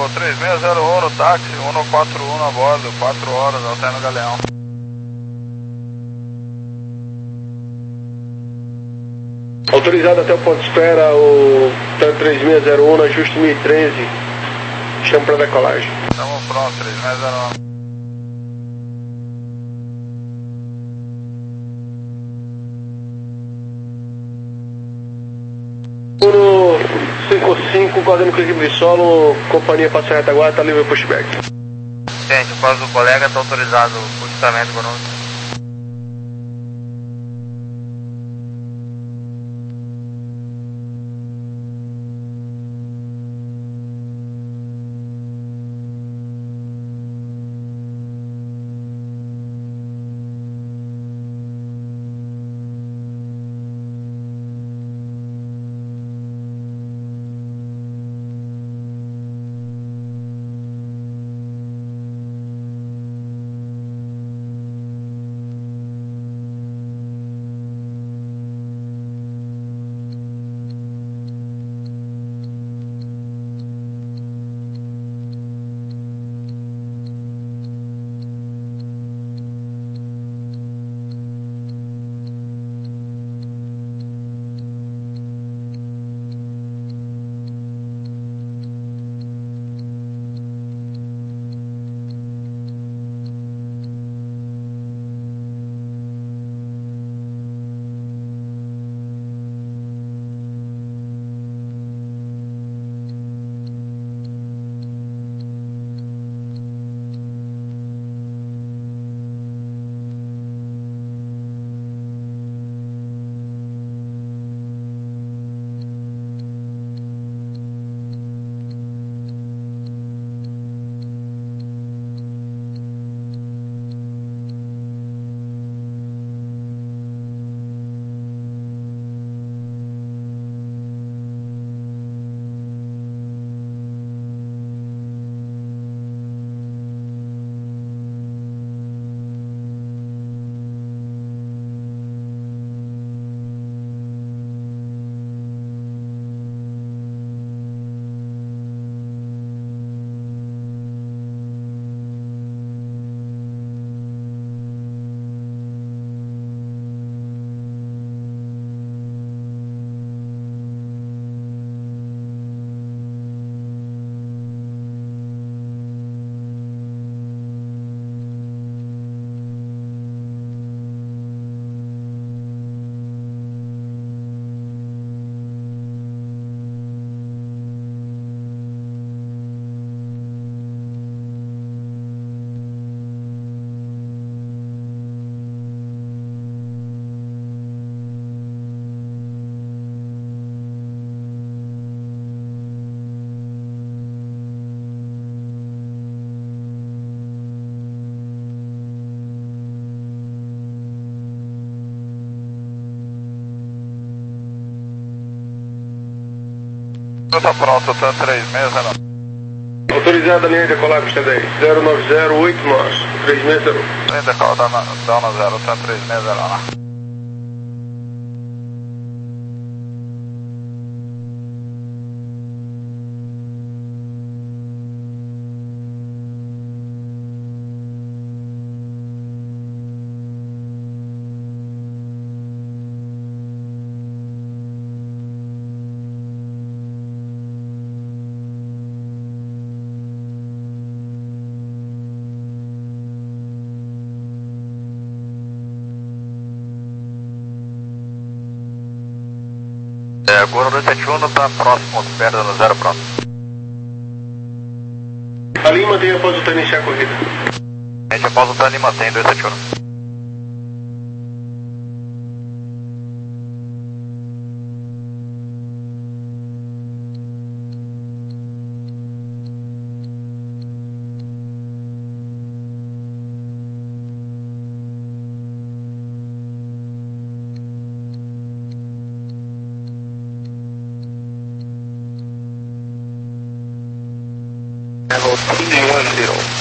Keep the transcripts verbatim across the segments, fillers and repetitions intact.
três seis zero um no táxi, cento e quarenta e um a bordo, quatro horas, até no Galeão. Autorizado até o ponto de espera, o três seis zero um, ajuste mil e treze, chama para decolagem. Estamos prontos, três seis zero um. Uno cinco cinco, coordenando com a equipe de solo, companhia passa retaguarda, está livre pushback. Gente, quase o colega está autorizado o equipamento conosco. Está pronto, tá três seis zero um. Autorizada a linha de decolar, pista dez, zero nove zero oito nós, três seis zero um. Linha de decolar, dá na zero, tá três seis zero um. É, agora o dois sete um está próximo, perto do zero pronto. A linha mantém após o treino iniciar a corrida. A gente após o treino mantém dois sete um. Level T one zero.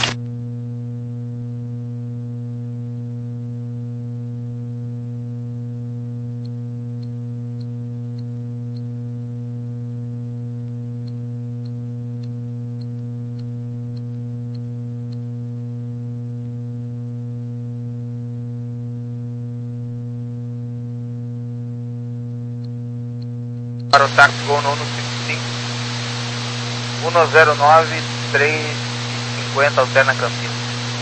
Para o táxi Gol no cinco cinco, um zero nove, três cinquenta, alterna Campinas.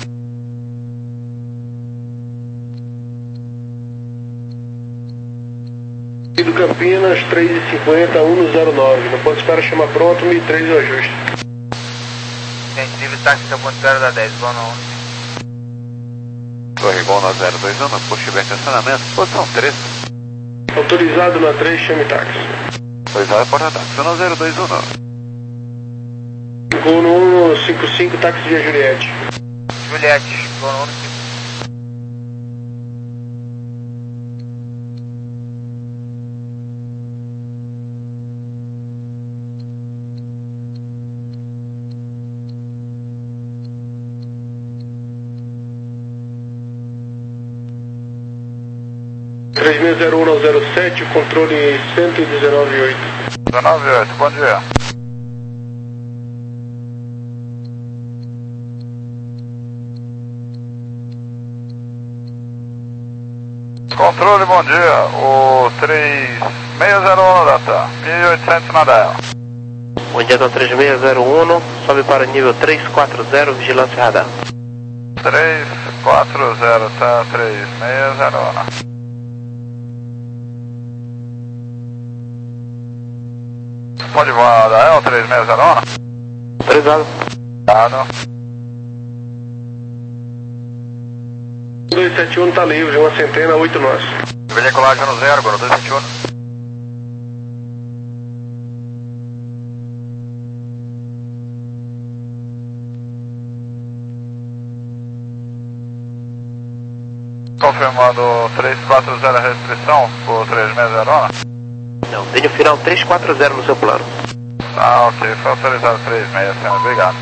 Do Campinas, três e cinquenta, um zero nove. No ponto de espera, chama pronto, mil e três o ajuste. Gente, livre táxi até o ponto de espera da dez, Gol no onze. Torre Gol no zero dois um, posto de estacionamento, posição três. Autorizado na três, chame táxi. Autorizado porta táxi no zero dois um. Gol no um cinco cinco, táxi via Juliette. Juliette, Gol no cinco cinco. três seis zero um ao zero sete, o controle cento e dezenove oito. dezenove oito, bom dia. Controle, bom dia. O três seis zero um data, mil e oitocentos na dial. Bom dia, então três seis zero um, sobe para o nível três quatro zero, vigilância radar. três quatro zero, tá, três seis zero um. Pode voar da E L três seis zero um? Autorizado. Dado. dois sete um tá livre, uma centena, oito nós. Veiculagem no zero, agora dois sete um. Confirmando três quatro zero a restrição por três seis zero um. Não, tenho o final três quatro zero no seu plano. Ah, ok, foi autorizado três seis, senhor, obrigado.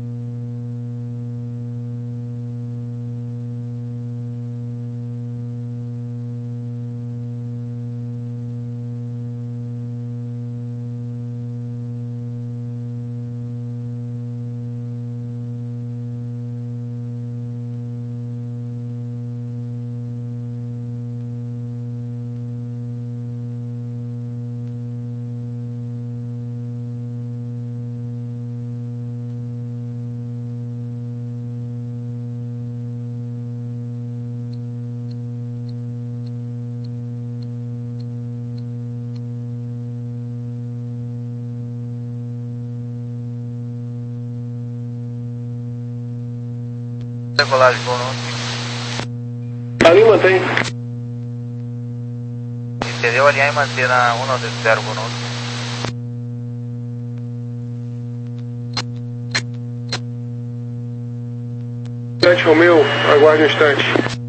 Decolagem Gol no Ali mantém. Entendeu? Alinhar e manter na um nove zero Gol no Sete Romeu, aguarde um instante.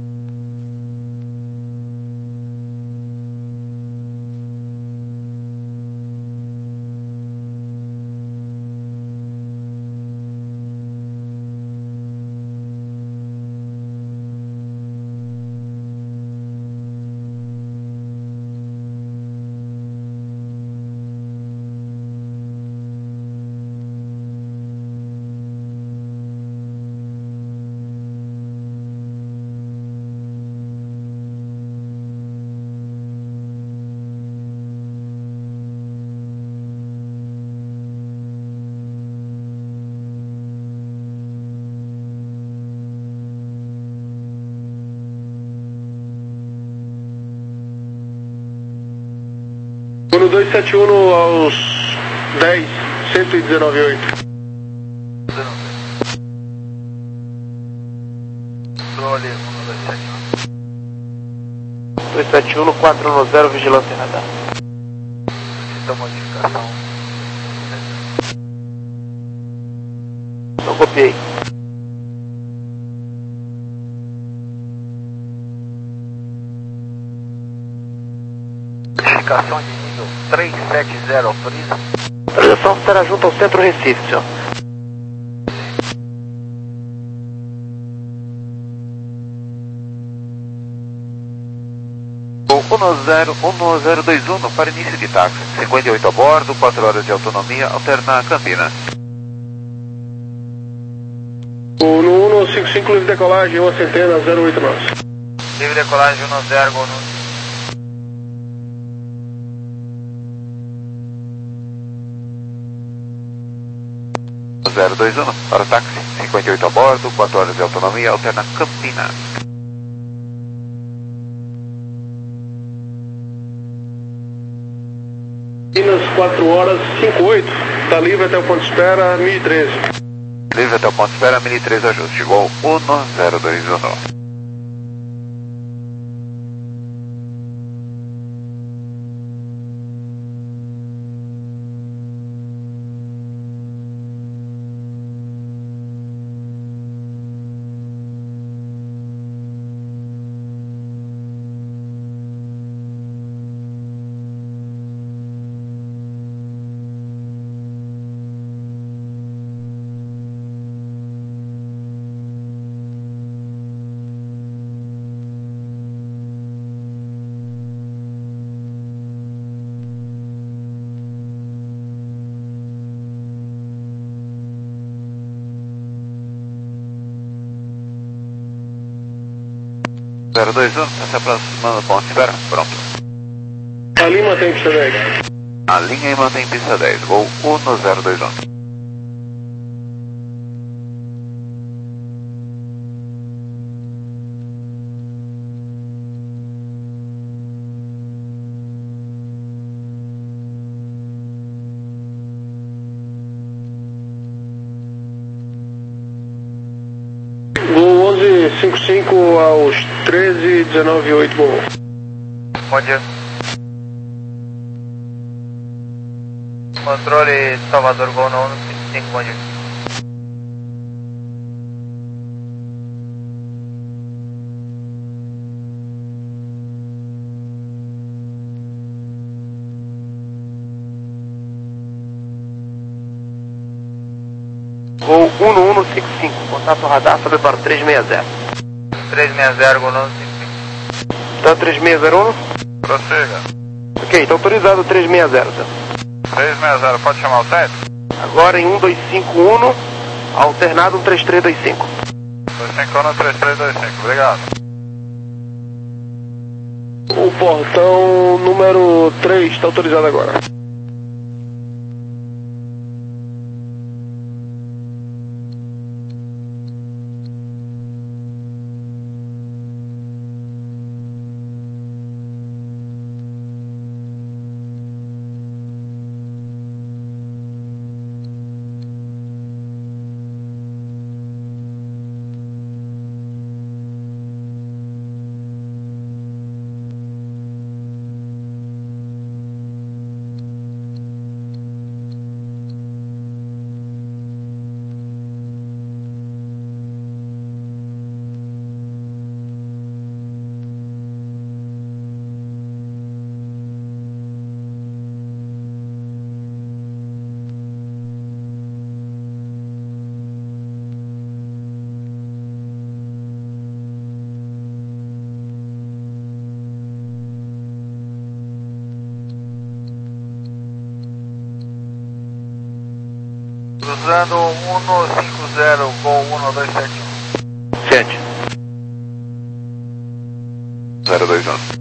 No dois sete um aos dez, cento e dezenove oito. Controle um dois sete um. dois sete um quatro um zero, vigilância radar. Solicita modificação. Não copiei. Modificação de nível três sete zero, autoriza? Autorização será junto ao Centro Recife, senhor. um zero um zero dois um para início de táxi. cinquenta e oito a bordo, quatro horas de autonomia, alterna Campinas. O no um cinco cinco livre decolagem, uma centena, zero oito nós. Livre decolagem um zero Gol no zero dois um para o táxi, cinquenta e oito a bordo, quatro horas de autonomia, alterna Campinas. Campinas, quatro horas, cinquenta e oito. Está livre até o ponto de espera, mil e treze. Livre até o ponto de espera, mil e treze ajuste, voo um zero dois um. zero dois um, está se aproximando do ponto de espera, pronto. A linha mantém pista dez. A linha e mantém pista dez, voo um zero dois um. Voo onze cinquenta e cinco aos treze, dezenove e oito, bom. Bom dia. Controle Salvador, Gol no onze cinquenta e cinco, bom dia. Voo um um cinco cinco, contato radar, sobe para o três seis zero. três seis zero, Gol no onze cinquenta e cinco. Tá três seis zero um? Prossiga. Ok, está autorizado três seis zero, tá? três seis zero, pode chamar o centro? Agora em um dois cinco um, alternado um três três dois cinco. dois cinco um, três três dois cinco, obrigado. O portão número três está autorizado agora. Cruzando um cinco zero, Gol um dois sete um. sete. zero dois um.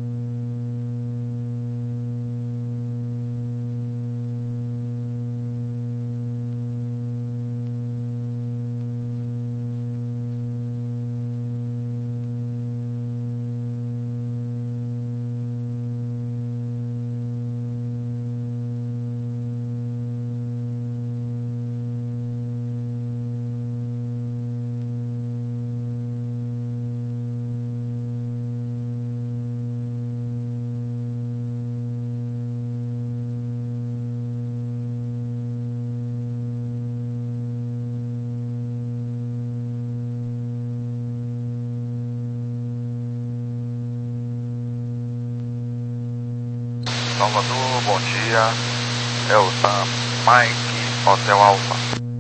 Salvador, bom dia. Elsa, Mike, Hotel Alfa.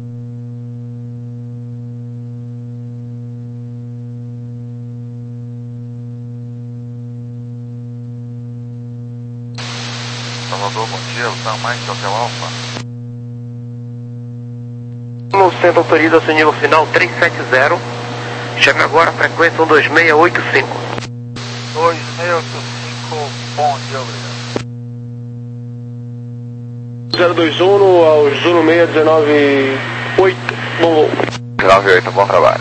Salvador, bom dia. Elsa, Mike, Hotel Alfa. No centro autoriza seu nível final três sete zero. Chega agora a frequência um dois seis oito cinco. dois seis oito cinco, bom dia, obrigado. zero dois um ao Zulu seis dezenove oito. Bom voo. nove oito, bom trabalho.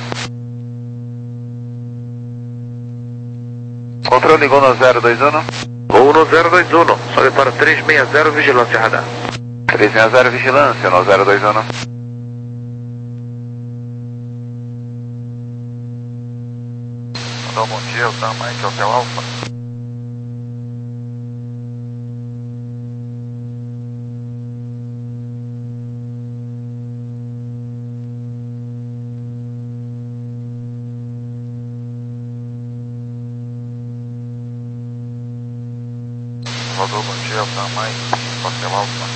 Controle Gol no zero dois um. Gol no zero dois um, sobe para três seis zero, vigilância radar. três seis zero, vigilância no zero dois um. Então, bom dia, o Mike Hotel Alfa. Salvador, bom dia, o Mike Hotel Alfa.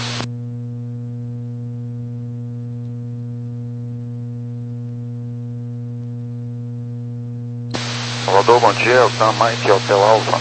Salvador, bom dia, o Sam Mike Hotel Alfa.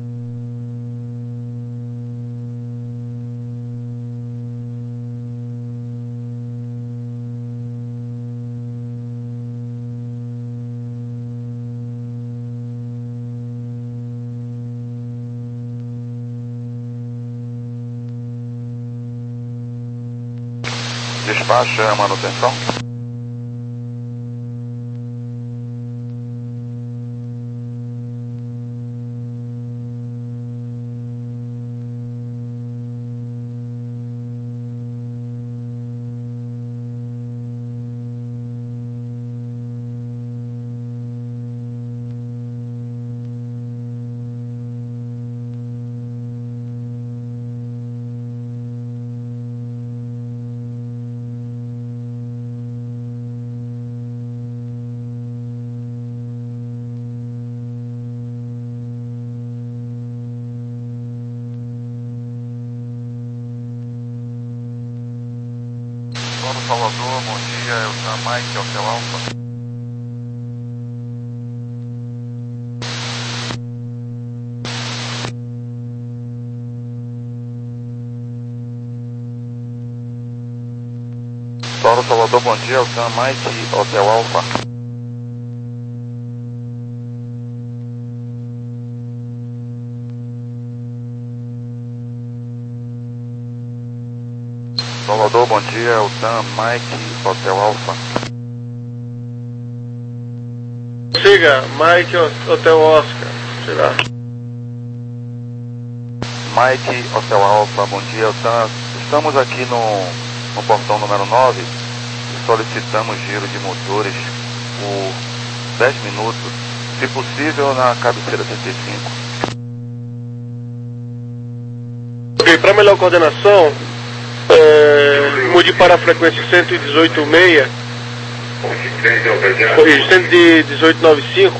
Despacho é manutenção. Salvador, bom dia, é o Sam Mike Hotel Alfa. Soro Salvador, bom dia, é o Sam Mike Hotel Alfa. Salvador, bom dia, é o Sam Mike Hotel Alfa. Siga, Mike Hotel Oscar. Será? Mike Hotel Alfa, bom dia, Sam. Estamos aqui no, no portão número nove e solicitamos giro de motores por dez minutos, se possível na cabeceira setenta e cinco. Ok, para melhor coordenação, É, mude para a frequência cento e dezoito ponto seis, cento e dezoito ponto noventa e cinco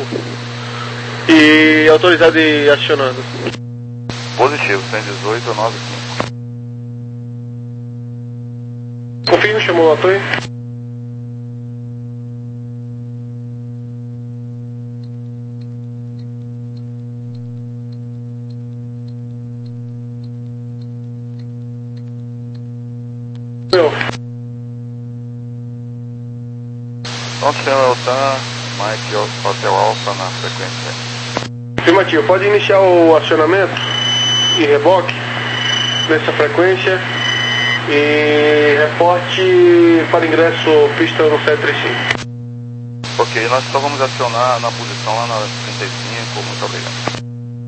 e autorizado e acionando. Positivo, cento e dezoito ponto noventa e cinco. Confirme, chamou o ator. Pronto, senhor Eltan, Mike Hotel Alfa na frequência. Afirmativo, pode iniciar o acionamento e reboque nessa frequência e reporte para ingresso pista no sete três cinco. Ok, nós só vamos acionar na posição lá na trinta e cinco, muito obrigado.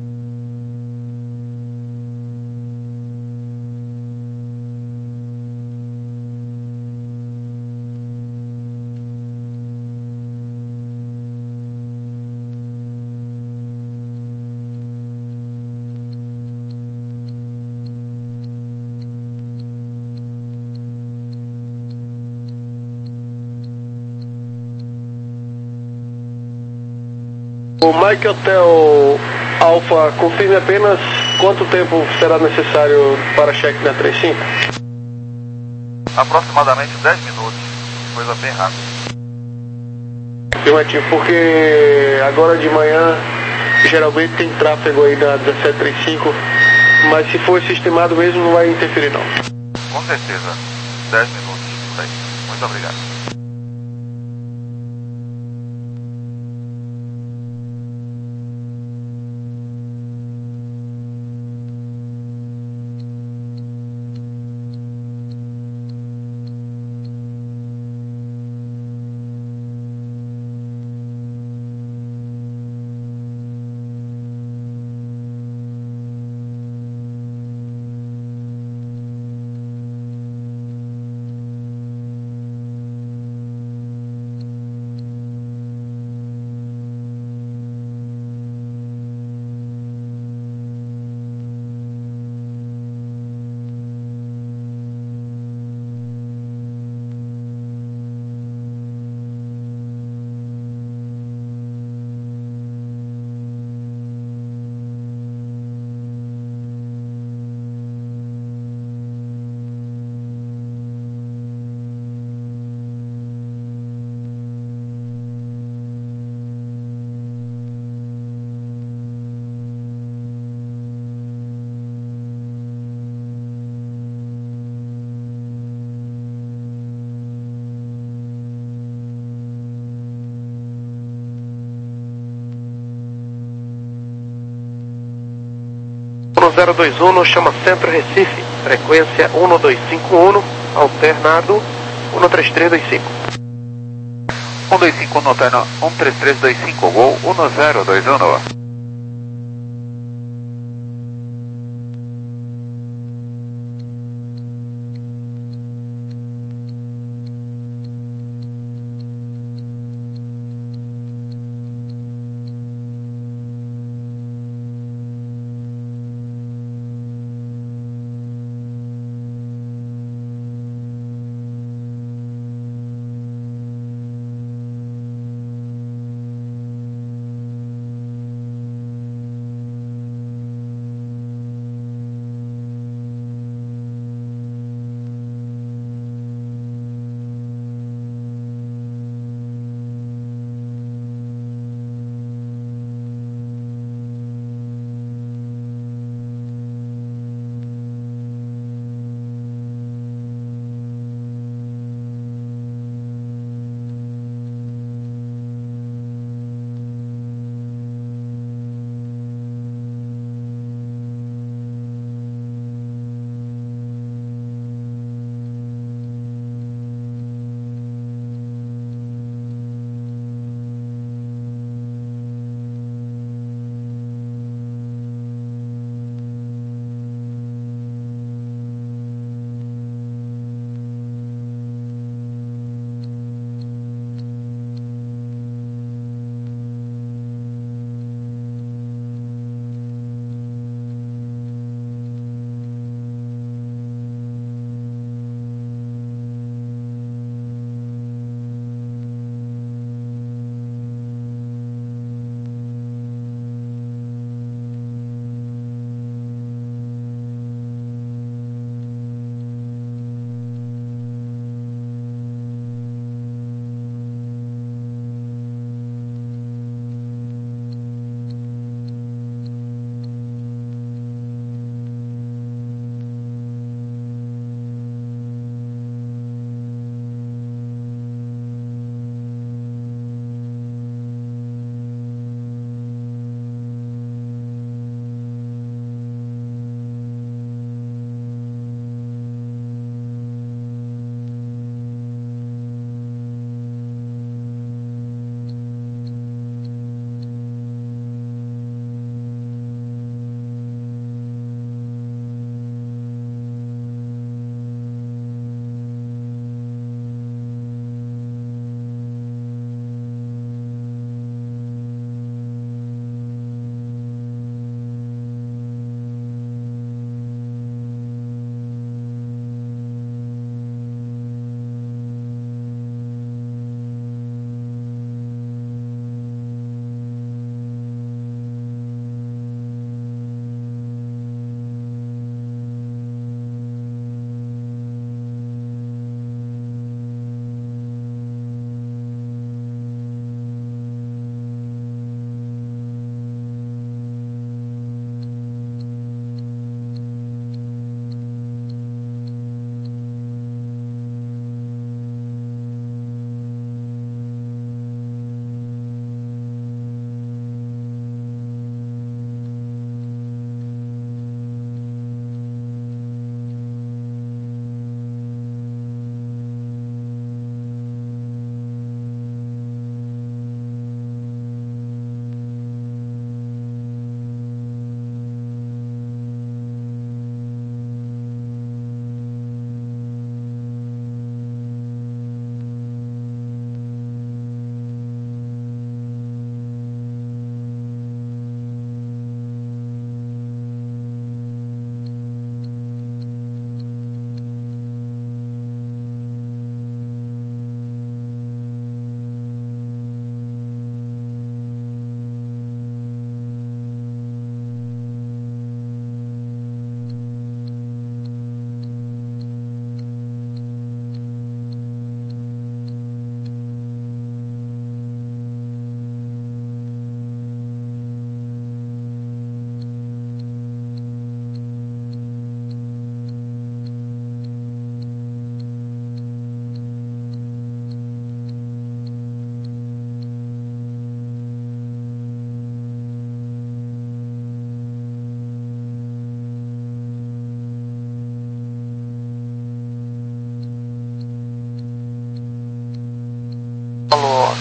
O Mike Hotel Alfa, confirme apenas quanto tempo será necessário para cheque na trinta e cinco? Aproximadamente dez minutos, coisa bem rápida. Afirmativo, porque agora de manhã geralmente tem tráfego aí na dezessete trinta e cinco, mas se for esse estimado mesmo não vai interferir não. Com certeza, dez minutos, por aí. Muito obrigado. zero dois um, chama Centro Recife, frequência um dois cinco um, alternado um três três dois cinco. um dois cinco um, alterno um três três dois cinco, Gol um zero dois um.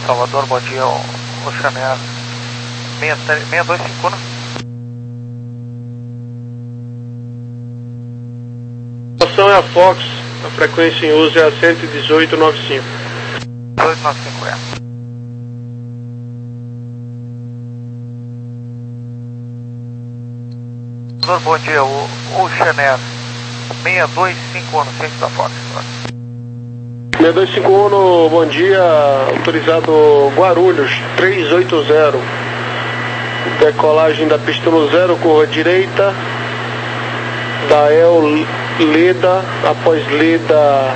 Salvador, bom dia, o, o Chanel seis dois cinco um. A estação é a Fox, a frequência em uso é a cento e dezoito ponto noventa e cinco. dois nove cinco, é. Salvador, bom dia, o, o Chanel seis dois cinco um, no centro da Fox. seis dois cinco um, bom dia, autorizado Guarulhos, três oito zero. Decolagem da pista no zero, curva direita, da El Leda, após Leda,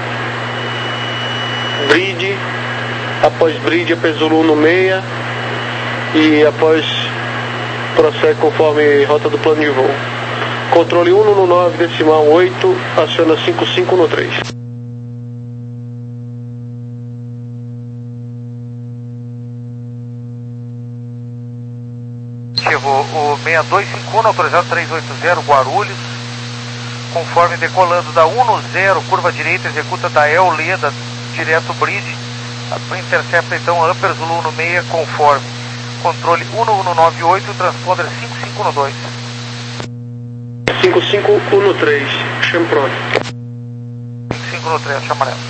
Bridge, após Bridge, Apesulu no meia, e após prossegue conforme rota do plano de voo. Controle um no nove, decimal oito, aciona cinco cinco no três. O seis dois cinco um, autorizado três oito zero, Guarulhos, conforme decolando da um no zero, curva direita, executa da El Leda, direto Bridge, intercepta então a Upper Zulu no meia, conforme controle um no nove oito, transponder cinco cinco no dois. cinco cinco um no três, chame pronto. cinco cinco no três, chama amarelo.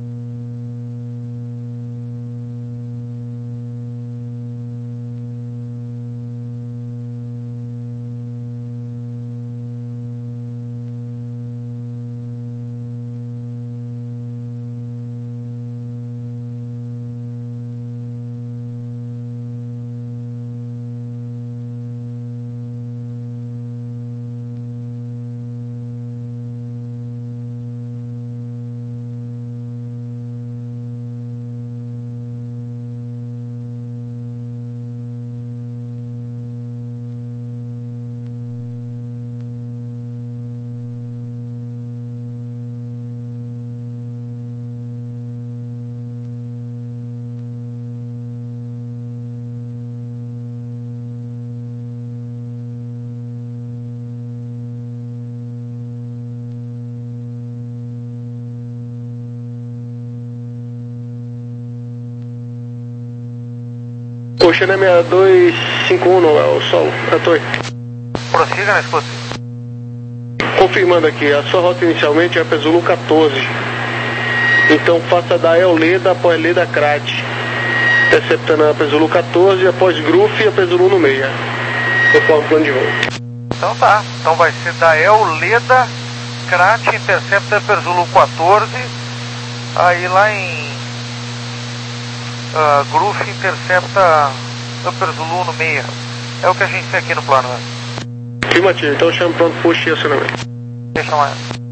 O Chanel seis dois cinco um, é o Sol, a torre. Prossiga na escuta. Confirmando aqui, a sua rota inicialmente é Apesulu quatorze. Então faça da El Leda após Leda Crate, interceptando a Apesulu quatorze, após Gruff e Apesulu no meia, conforme o plano de voo. Então tá, então vai ser da El Leda Crate, intercepta Apesulu quatorze, aí lá em uh, Gruff intercepta Upper Zulu no meia. É o que a gente tem aqui no plano, né? Afirmativo, então chama pronto, puxa e acionamento. Deixa mais.